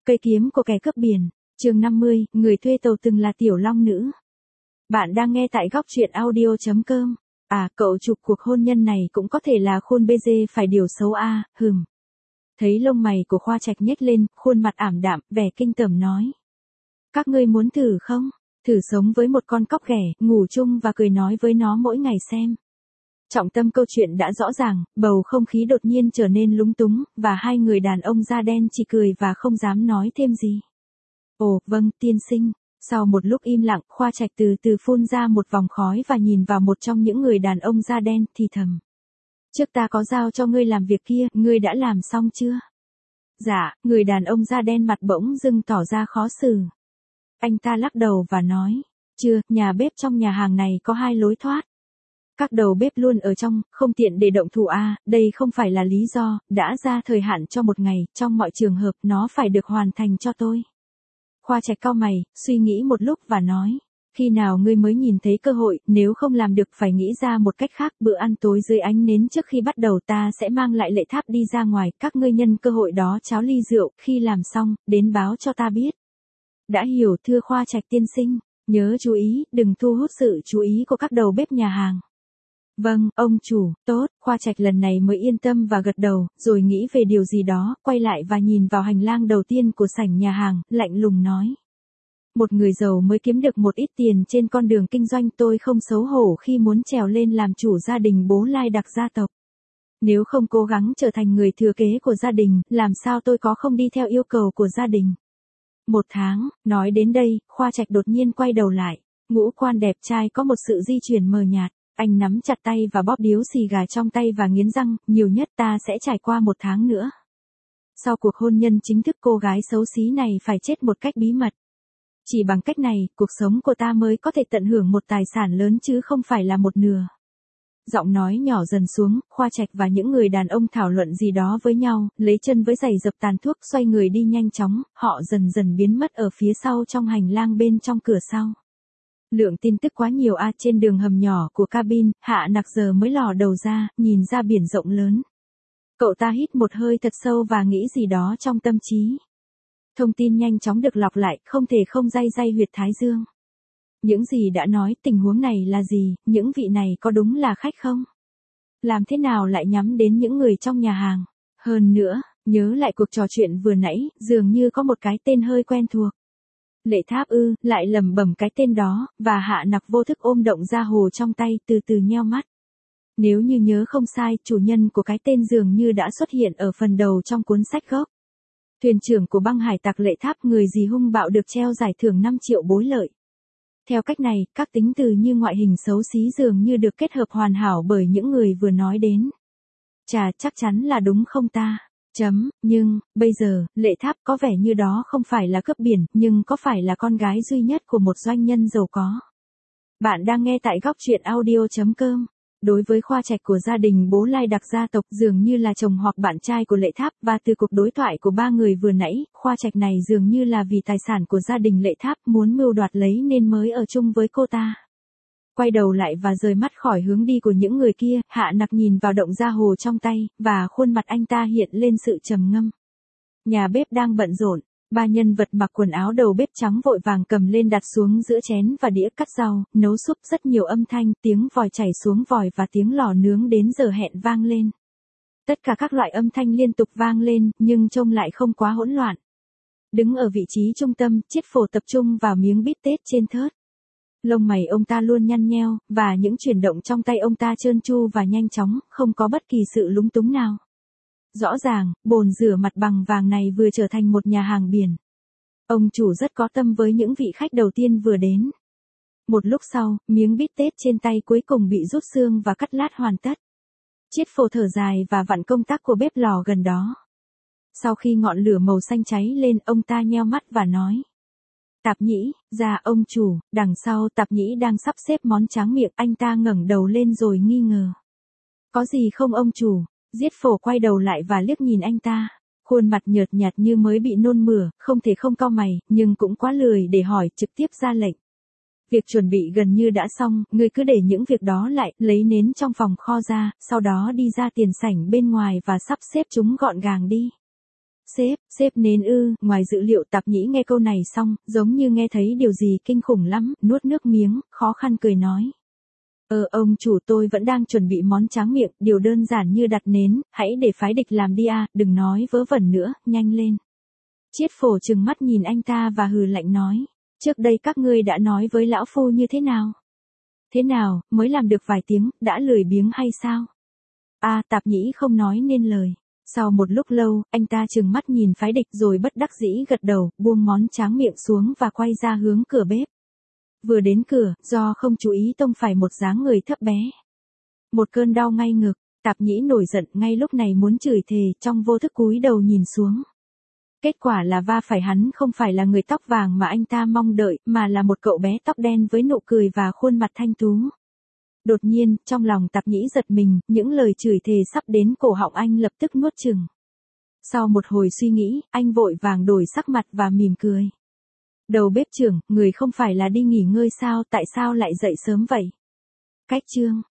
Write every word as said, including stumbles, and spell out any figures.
Cây kiếm của kẻ cướp biển, chương năm mươi, người thuê tàu từng là tiểu long nữ. Bạn đang nghe tại góc truyện audio chấm com. À, cậu chụp cuộc hôn nhân này cũng có thể là khuôn bê dê phải điều xấu a, à, hừm. Thấy lông mày của Khoa Trạch nhếch lên, khuôn mặt ảm đạm, vẻ kinh tởm nói. Các ngươi muốn thử không? Thử sống với một con cóc ghẻ, ngủ chung và cười nói với nó mỗi ngày xem. Trọng tâm câu chuyện đã rõ ràng, bầu không khí đột nhiên trở nên lúng túng, và hai người đàn ông da đen chỉ cười và không dám nói thêm gì. Ồ, vâng, tiên sinh. Sau một lúc im lặng, Khoa Trạch từ từ phun ra một vòng khói và nhìn vào một trong những người đàn ông da đen, thì thầm. Trước ta có giao cho ngươi làm việc kia, ngươi đã làm xong chưa? Dạ, người đàn ông da đen mặt bỗng dưng tỏ ra khó xử. Anh ta lắc đầu và nói, chưa, nhà bếp trong nhà hàng này có hai lối thoát. Các đầu bếp luôn ở trong, không tiện để động thủ a, à, đây không phải là lý do, đã ra thời hạn cho một ngày, trong mọi trường hợp nó phải được hoàn thành cho tôi. Khoa Trạch cau mày, suy nghĩ một lúc và nói, khi nào ngươi mới nhìn thấy cơ hội, nếu không làm được phải nghĩ ra một cách khác, bữa ăn tối dưới ánh nến trước khi bắt đầu ta sẽ mang lại Lệ Tháp đi ra ngoài, các ngươi nhân cơ hội đó cháo ly rượu, khi làm xong, đến báo cho ta biết. Đã hiểu thưa Khoa Trạch tiên sinh, nhớ chú ý, đừng thu hút sự chú ý của các đầu bếp nhà hàng. Vâng, ông chủ, tốt, Khoa Trạch lần này mới yên tâm và gật đầu, rồi nghĩ về điều gì đó, quay lại và nhìn vào hành lang đầu tiên của sảnh nhà hàng, lạnh lùng nói. Một người giàu mới kiếm được một ít tiền trên con đường kinh doanh, tôi không xấu hổ khi muốn trèo lên làm chủ gia đình Bố Lai Đặc gia tộc. Nếu không cố gắng trở thành người thừa kế của gia đình, làm sao tôi có không đi theo yêu cầu của gia đình. Một tháng, nói đến đây, Khoa Trạch đột nhiên quay đầu lại, ngũ quan đẹp trai có một sự di chuyển mờ nhạt. Anh nắm chặt tay và bóp điếu xì gà trong tay và nghiến răng, nhiều nhất ta sẽ trải qua một tháng nữa. Sau cuộc hôn nhân chính thức cô gái xấu xí này phải chết một cách bí mật. Chỉ bằng cách này, cuộc sống của ta mới có thể tận hưởng một tài sản lớn chứ không phải là một nửa. Giọng nói nhỏ dần xuống, Khoa Trạch và những người đàn ông thảo luận gì đó với nhau, lấy chân với giày dập tàn thuốc xoay người đi nhanh chóng, họ dần dần biến mất ở phía sau trong hành lang bên trong cửa sau. Lượng tin tức quá nhiều a à, trên đường hầm nhỏ của cabin, Hạ Nặc giờ mới lò đầu ra, nhìn ra biển rộng lớn. Cậu ta hít một hơi thật sâu và nghĩ gì đó trong tâm trí. Thông tin nhanh chóng được lọc lại, không thể không day day huyệt thái dương. Những gì đã nói, tình huống này là gì, những vị này có đúng là khách không? Làm thế nào lại nhắm đến những người trong nhà hàng? Hơn nữa, nhớ lại cuộc trò chuyện vừa nãy, dường như có một cái tên hơi quen thuộc. Lệ Tháp ư, lại lẩm bẩm cái tên đó, và Hạ Nặc vô thức ôm động ra hồ trong tay, từ từ nheo mắt. Nếu như nhớ không sai, chủ nhân của cái tên dường như đã xuất hiện ở phần đầu trong cuốn sách gốc. Thuyền trưởng của băng hải tặc Lệ Tháp, người gì hung bạo được treo giải thưởng năm triệu bối lợi. Theo cách này, các tính từ như ngoại hình xấu xí dường như được kết hợp hoàn hảo bởi những người vừa nói đến. Chà, chắc chắn là đúng không ta? Chấm, nhưng, bây giờ, Lệ Tháp có vẻ như đó không phải là cướp biển, nhưng có phải là con gái duy nhất của một doanh nhân giàu có. Bạn đang nghe tại góc truyện audio chấm com. Đối với Khoa Trạch của gia đình Bố Lai Đặc gia tộc dường như là chồng hoặc bạn trai của Lệ Tháp, và từ cuộc đối thoại của ba người vừa nãy, Khoa Trạch này dường như là vì tài sản của gia đình Lệ Tháp muốn mưu đoạt lấy nên mới ở chung với cô ta. Quay đầu lại và rời mắt khỏi hướng đi của những người kia, Hạ Nặc nhìn vào động ra hồ trong tay, và khuôn mặt anh ta hiện lên sự trầm ngâm. Nhà bếp đang bận rộn, ba nhân vật mặc quần áo đầu bếp trắng vội vàng cầm lên đặt xuống giữa chén và đĩa cắt rau, nấu súp, rất nhiều âm thanh, tiếng vòi chảy xuống vòi và tiếng lò nướng đến giờ hẹn vang lên. Tất cả các loại âm thanh liên tục vang lên, nhưng trông lại không quá hỗn loạn. Đứng ở vị trí trung tâm, Chiết Phổ tập trung vào miếng bít tết trên thớt. Lông mày ông ta luôn nhăn nheo, và những chuyển động trong tay ông ta trơn tru và nhanh chóng, không có bất kỳ sự lúng túng nào. Rõ ràng, bồn rửa mặt bằng vàng này vừa trở thành một nhà hàng biển. Ông chủ rất có tâm với những vị khách đầu tiên vừa đến. Một lúc sau, miếng bít tết trên tay cuối cùng bị rút xương và cắt lát hoàn tất. Chiết Phổ thở dài và vặn công tắc của bếp lò gần đó. Sau khi ngọn lửa màu xanh cháy lên, ông ta nheo mắt và nói. Tạp Nhĩ, ra ông chủ, đằng sau Tạp Nhĩ đang sắp xếp món tráng miệng, anh ta ngẩng đầu lên rồi nghi ngờ. Có gì không ông chủ? Chiết Phổ quay đầu lại và liếc nhìn anh ta. Khuôn mặt nhợt nhạt như mới bị nôn mửa, không thể không cau mày, nhưng cũng quá lười để hỏi, trực tiếp ra lệnh. Việc chuẩn bị gần như đã xong, ngươi cứ để những việc đó lại, lấy nến trong phòng kho ra, sau đó đi ra tiền sảnh bên ngoài và sắp xếp chúng gọn gàng đi. Sếp, sếp nến ư, ngoài dự liệu Tạp Nhĩ nghe câu này xong, giống như nghe thấy điều gì kinh khủng lắm, nuốt nước miếng, khó khăn cười nói. Ờ ông chủ tôi vẫn đang chuẩn bị món tráng miệng, điều đơn giản như đặt nến, hãy để phái địch làm đi à, đừng nói vớ vẩn nữa, nhanh lên. Chiết Phổ trừng mắt nhìn anh ta và hừ lạnh nói, trước đây các ngươi đã nói với lão phu như thế nào? Thế nào, mới làm được vài tiếng, đã lười biếng hay sao? À, Tạp Nhĩ không nói nên lời. Sau một lúc lâu, anh ta trừng mắt nhìn phái địch rồi bất đắc dĩ gật đầu, buông món tráng miệng xuống và quay ra hướng cửa bếp. Vừa đến cửa, do không chú ý tông phải một dáng người thấp bé. Một cơn đau ngay ngực, Tạp Nhĩ nổi giận ngay lúc này muốn chửi thề, trong vô thức cúi đầu nhìn xuống. Kết quả là va phải hắn không phải là người tóc vàng mà anh ta mong đợi, mà là một cậu bé tóc đen với nụ cười và khuôn mặt thanh tú. Đột nhiên, trong lòng Tạp Nhĩ giật mình, những lời chửi thề sắp đến cổ họng anh lập tức nuốt chừng. Sau một hồi suy nghĩ, anh vội vàng đổi sắc mặt và mỉm cười. Đầu bếp trưởng, người không phải là đi nghỉ ngơi sao, tại sao lại dậy sớm vậy? Cách chương